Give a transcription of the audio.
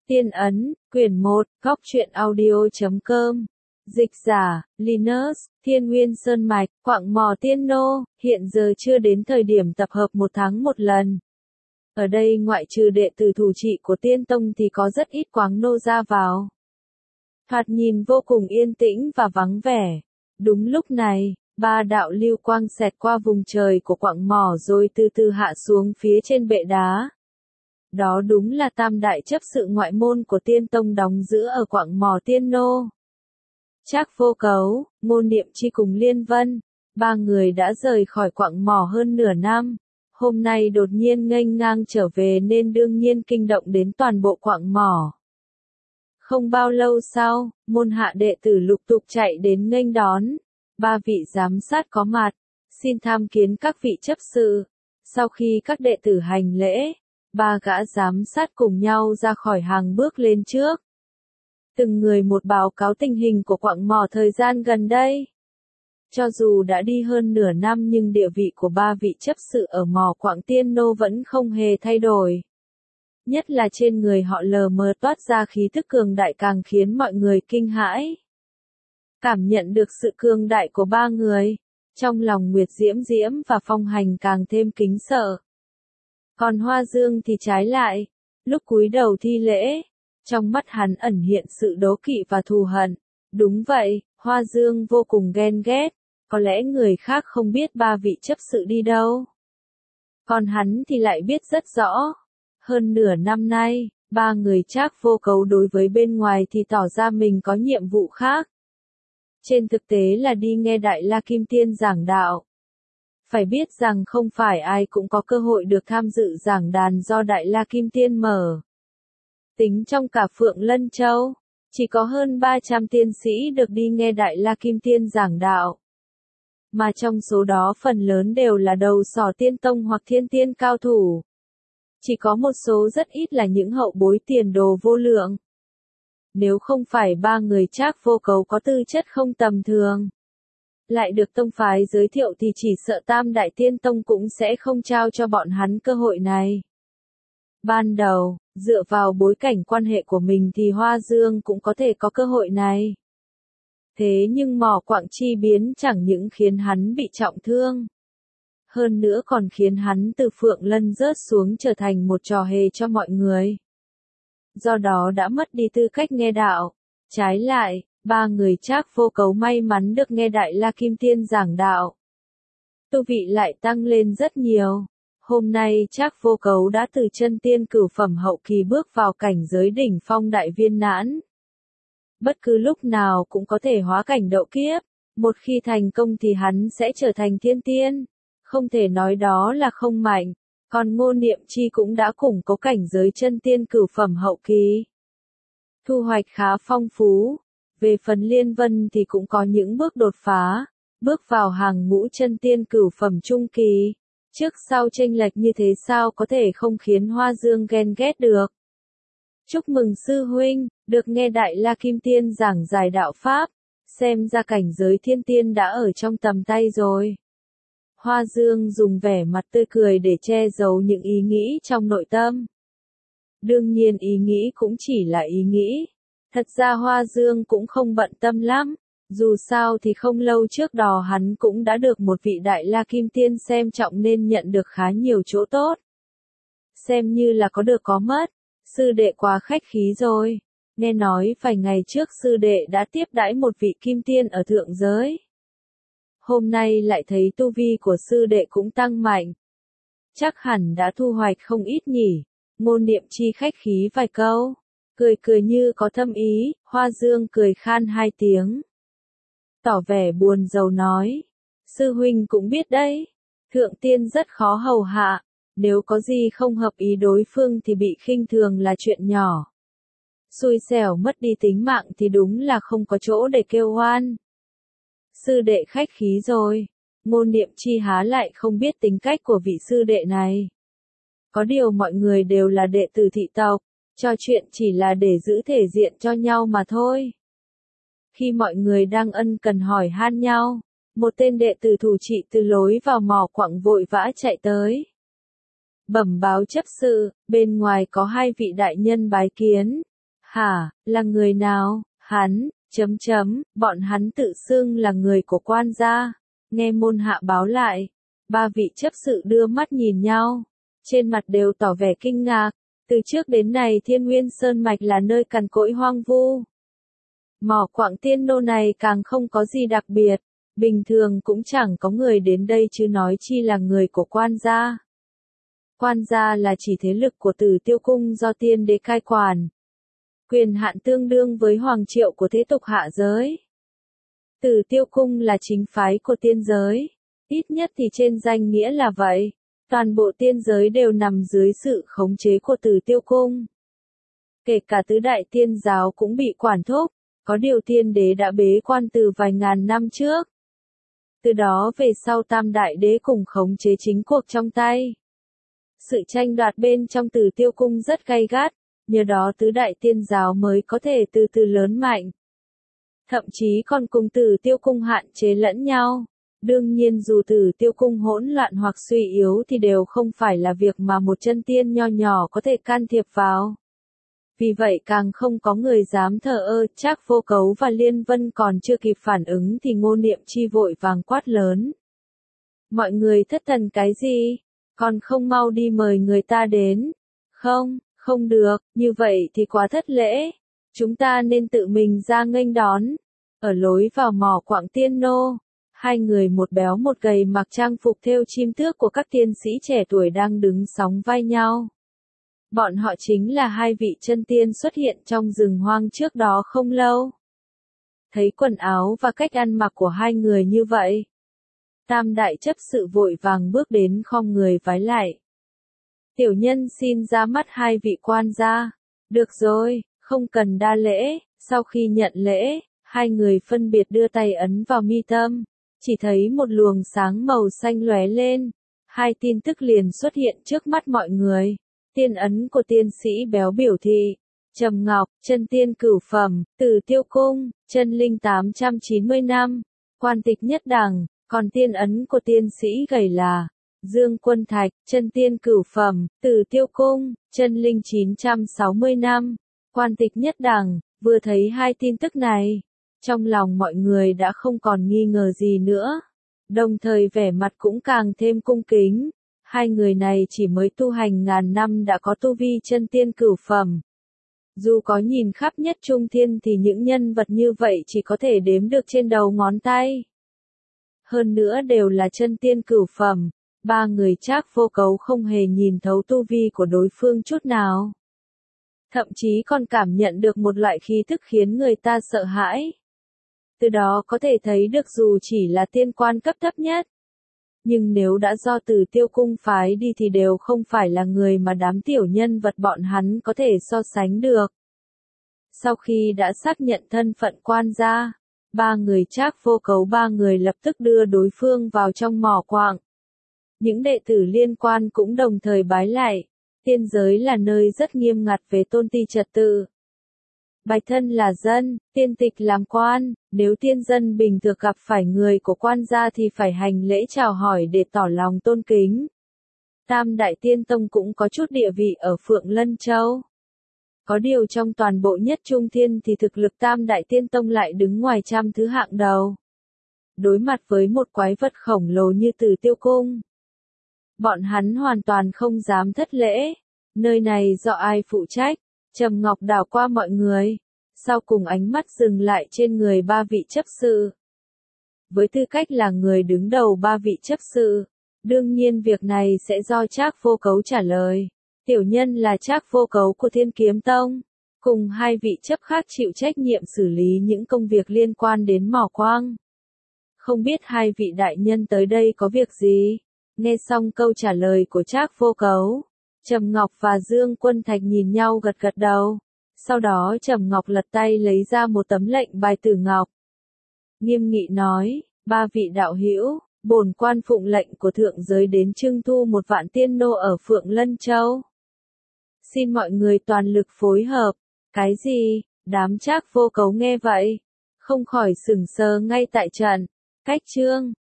Tiên ấn, quyển 1, góc truyện audio.com. Dịch giả, Linus, Thiên Nguyên Sơn Mạch, Quặng Mỏ Tiên Nô, hiện giờ chưa đến thời điểm tập hợp 1 tháng 1 lần. Ở đây ngoại trừ đệ tử thủ trị của Tiên Tông thì có rất ít quáng nô ra vào. Thoạt nhìn vô cùng yên tĩnh và vắng vẻ. Đúng lúc này, 3 đạo lưu quang xẹt qua vùng trời của quặng mỏ rồi từ từ hạ xuống phía trên bệ đá. Đó đúng là tam đại chấp sự ngoại môn của Tiên Tông đóng giữ ở quặng mỏ Tiên Nô. Trác Vô Cấu, Ngô Niệm Chi cùng Liên Vân, 3 người đã rời khỏi quặng mỏ hơn nửa năm. Hôm nay đột nhiên nghênh ngang trở về nên đương nhiên kinh động đến toàn bộ quặng mỏ. Không bao lâu sau, môn hạ đệ tử lục tục chạy đến nghênh đón. 3 vị giám sát có mặt, xin tham kiến các vị chấp sự. Sau khi các đệ tử hành lễ, 3 gã giám sát cùng nhau ra khỏi hàng bước lên trước. Từng người một báo cáo tình hình của quặng mỏ thời gian gần đây. Cho dù đã đi hơn nửa năm nhưng địa vị của 3 vị chấp sự ở mỏ quặng Tiên Nô vẫn không hề thay đổi. Nhất là trên người họ lờ mờ toát ra khí tức cường đại càng khiến mọi người kinh hãi. Cảm nhận được sự cường đại của 3 người, trong lòng Nguyệt Diễm Diễm và Phong Hành càng thêm kính sợ. Còn Hoa Dương thì trái lại, lúc cúi đầu thi lễ, trong mắt hắn ẩn hiện sự đố kỵ và thù hận. Đúng vậy, Hoa Dương vô cùng ghen ghét, có lẽ người khác không biết 3 vị chấp sự đi đâu. Còn hắn thì lại biết rất rõ. Hơn nửa năm nay, 3 người Trác Vô Cấu đối với bên ngoài thì tỏ ra mình có nhiệm vụ khác. Trên thực tế là đi nghe Đại La Kim Tiên giảng đạo. Phải biết rằng không phải ai cũng có cơ hội được tham dự giảng đàn do Đại La Kim Tiên mở. Tính trong cả Phượng Lân Châu, chỉ có hơn 300 tiên sĩ được đi nghe Đại La Kim Tiên giảng đạo. Mà trong số đó phần lớn đều là đầu sỏ Tiên Tông hoặc thiên tiên cao thủ. Chỉ có một số rất ít là những hậu bối tiền đồ vô lượng. Nếu không phải 3 người Trác Vô Cấu có tư chất không tầm thường, lại được tông phái giới thiệu thì chỉ sợ Tam Đại Tiên Tông cũng sẽ không trao cho bọn hắn cơ hội này. Ban đầu, dựa vào bối cảnh quan hệ của mình thì Hoa Dương cũng có thể có cơ hội này. Thế nhưng mỏ quặng chi biến chẳng những khiến hắn bị trọng thương, hơn nữa còn khiến hắn từ Phượng Lân rớt xuống trở thành một trò hề cho mọi người. Do đó đã mất đi tư cách nghe đạo. Trái lại, 3 người Trác Vô Cấu may mắn được nghe Đại La Kim Tiên giảng đạo. Tu vị lại tăng lên rất nhiều. Hôm nay Trác Vô Cấu đã từ chân tiên cửu phẩm hậu kỳ bước vào cảnh giới đỉnh phong đại viên mãn. Bất cứ lúc nào cũng có thể hóa cảnh độ kiếp. Một khi thành công thì hắn sẽ trở thành thiên tiên. Không thể nói đó là không mạnh. Còn Ngô Niệm Chi cũng đã củng cố cảnh giới chân tiên cửu phẩm hậu kỳ. Thu hoạch khá phong phú. Về phần Liên Vân thì cũng có những bước đột phá. Bước vào hàng ngũ chân tiên cửu phẩm trung kỳ. Trước sau chênh lệch như thế sao có thể không khiến Hoa Dương ghen ghét được. Chúc mừng sư huynh, được nghe Đại La Kim Tiên giảng giải đạo Pháp. Xem ra cảnh giới thiên tiên đã ở trong tầm tay rồi. Hoa Dương dùng vẻ mặt tươi cười để che giấu những ý nghĩ trong nội tâm. Đương nhiên ý nghĩ cũng chỉ là ý nghĩ. Thật ra Hoa Dương cũng không bận tâm lắm. Dù sao thì không lâu trước đó hắn cũng đã được một vị Đại La Kim Tiên xem trọng nên nhận được khá nhiều chỗ tốt. Xem như là có được có mất. Sư đệ quá khách khí rồi. Nghe nói vài ngày trước sư đệ đã tiếp đãi một vị Kim Tiên ở thượng giới. Hôm nay lại thấy tu vi của sư đệ cũng tăng mạnh. Chắc hẳn đã thu hoạch không ít nhỉ. Ngô Niệm Chi khách khí vài câu. Cười như có thâm ý, Hoa Dương cười khan 2 tiếng. Tỏ vẻ buồn rầu nói. Sư huynh cũng biết đấy. Thượng tiên rất khó hầu hạ. Nếu có gì không hợp ý đối phương thì bị khinh thường là chuyện nhỏ. Xui xẻo mất đi tính mạng thì đúng là không có chỗ để kêu oan. Sư đệ khách khí rồi. Ngô Niệm Chi há lại không biết tính cách của vị sư đệ này. Có điều mọi người đều là đệ tử thị tộc, trò chuyện chỉ là để giữ thể diện cho nhau mà thôi. Khi mọi người đang ân cần hỏi han nhau, một tên đệ tử thủ trị từ lối vào mỏ quặng vội vã chạy tới. Bẩm báo chấp sự, bên ngoài có 2 vị đại nhân bái kiến. Hả, là người nào? Hắn, bọn hắn tự xưng là người của quan gia. Nghe môn hạ báo lại, ba vị chấp sự đưa mắt nhìn nhau, trên mặt đều tỏ vẻ kinh ngạc. Từ trước đến nay Thiên Nguyên Sơn Mạch là nơi cằn cỗi hoang vu. Mỏ quặng tiên nô này càng không có gì đặc biệt, bình thường cũng chẳng có người đến đây chứ nói chi là người của quan gia. Quan gia là chỉ thế lực của Tử Tiêu Cung do tiên đế cai quản. Quyền hạn tương đương với hoàng triệu của thế tục hạ giới. Tử Tiêu Cung là chính phái của tiên giới, ít nhất thì trên danh nghĩa là vậy. Toàn bộ tiên giới đều nằm dưới sự khống chế của Tử Tiêu Cung. Kể cả tứ đại tiên giáo cũng bị quản thúc, có điều tiên đế đã bế quan từ vài ngàn năm trước. Từ đó về sau tam đại đế cùng khống chế chính cuộc trong tay. Sự tranh đoạt bên trong Tử Tiêu Cung rất gay gắt, nhờ đó tứ đại tiên giáo mới có thể từ từ lớn mạnh. Thậm chí còn cùng Tử Tiêu Cung hạn chế lẫn nhau. Đương nhiên dù Tử Tiêu Cung hỗn loạn hoặc suy yếu thì đều không phải là việc mà một chân tiên nho nhỏ có thể can thiệp vào. Vì vậy càng không có người dám thờ ơ. Trác Vô Cấu và Liên Vân còn chưa kịp phản ứng thì Ngô Niệm Chi vội vàng quát lớn. Mọi người thất thần cái gì? Còn không mau đi mời người ta đến. Không được, như vậy thì quá thất lễ. Chúng ta nên tự mình ra nghênh đón. Ở lối vào mỏ quặng tiên nô, hai người một béo một gầy mặc trang phục thêu chim tước của các tiên sĩ trẻ tuổi đang đứng sóng vai nhau. Bọn họ chính là hai vị chân tiên xuất hiện trong rừng hoang trước đó không lâu. Thấy quần áo và cách ăn mặc của hai người như vậy, tam đại chấp sự vội vàng bước đến khom người vái lại. Tiểu nhân xin ra mắt hai vị quan gia. Được rồi, không cần đa lễ. Sau khi nhận lễ, hai người phân biệt đưa tay ấn vào mi tâm. Chỉ thấy một luồng sáng màu xanh lóe lên. Hai tin tức liền xuất hiện trước mắt mọi người. Tiên ấn của tiên sĩ béo biểu thị. Trầm Ngọc, chân tiên cửu phẩm, Tử Tiêu Cung, chân linh 890 năm. Quan tịch nhất đẳng, còn tiên ấn của tiên sĩ gầy là Dương Quân Thạch, chân tiên cửu phẩm, Tử Tiêu Cung, chân linh 960 năm. Quan tịch nhất đẳng. Vừa thấy hai tin tức này, trong lòng mọi người đã không còn nghi ngờ gì nữa. Đồng thời vẻ mặt cũng càng thêm cung kính. Hai người này chỉ mới tu hành ngàn năm đã có tu vi chân tiên cửu phẩm. Dù có nhìn khắp nhất trung thiên thì những nhân vật như vậy chỉ có thể đếm được trên đầu ngón tay. Hơn nữa đều là chân tiên cửu phẩm. Ba người Trác Vô Cấu không hề nhìn thấu tu vi của đối phương chút nào. Thậm chí còn cảm nhận được một loại khí thức khiến người ta sợ hãi. Từ đó có thể thấy được dù chỉ là tiên quan cấp thấp nhất, nhưng nếu đã do Tử Tiêu Cung phái đi thì đều không phải là người mà đám tiểu nhân vật bọn hắn có thể so sánh được. Sau khi đã xác nhận thân phận quan gia, ba người Trác Vô Cấu ba người lập tức đưa đối phương vào trong mỏ quặng. Những đệ tử liên quan cũng đồng thời bái lại. Tiên giới là nơi rất nghiêm ngặt về tôn ti trật tự. Bạch thân là dân, tiên tịch làm quan, nếu tiên dân bình thường gặp phải người của quan gia thì phải hành lễ chào hỏi để tỏ lòng tôn kính. Tam Đại Tiên Tông cũng có chút địa vị ở Phượng Lân Châu. Có điều trong toàn bộ nhất trung thiên thì thực lực Tam Đại Tiên Tông lại đứng ngoài trăm thứ hạng đầu. Đối mặt với một quái vật khổng lồ như Tử Tiêu Cung, bọn hắn hoàn toàn không dám thất lễ. Nơi này do ai phụ trách? Trầm Ngọc đảo qua mọi người, sau cùng ánh mắt dừng lại trên người ba vị chấp sự. Với tư cách là người đứng đầu ba vị chấp sự, đương nhiên việc này sẽ do Trác Vô Cấu trả lời. Tiểu nhân là Trác Vô Cấu của Thiên Kiếm Tông, cùng hai vị chấp khác chịu trách nhiệm xử lý những công việc liên quan đến mỏ quang. Không biết hai vị đại nhân tới đây có việc gì? Nghe xong câu trả lời của Trác Vô Cấu, Trầm Ngọc và Dương Quân Thạch nhìn nhau gật gật đầu. Sau đó Trầm Ngọc lật tay lấy ra một tấm lệnh bài tử ngọc. Nghiêm nghị nói, ba vị đạo hữu, bổn quan phụng lệnh của thượng giới đến trưng thu 1.000 tiên nô ở Phượng Lân Châu. Xin mọi người toàn lực phối hợp. Cái gì? Đám Trác Vô Cấu nghe vậy, không khỏi sửng sờ ngay tại trận. Cách chương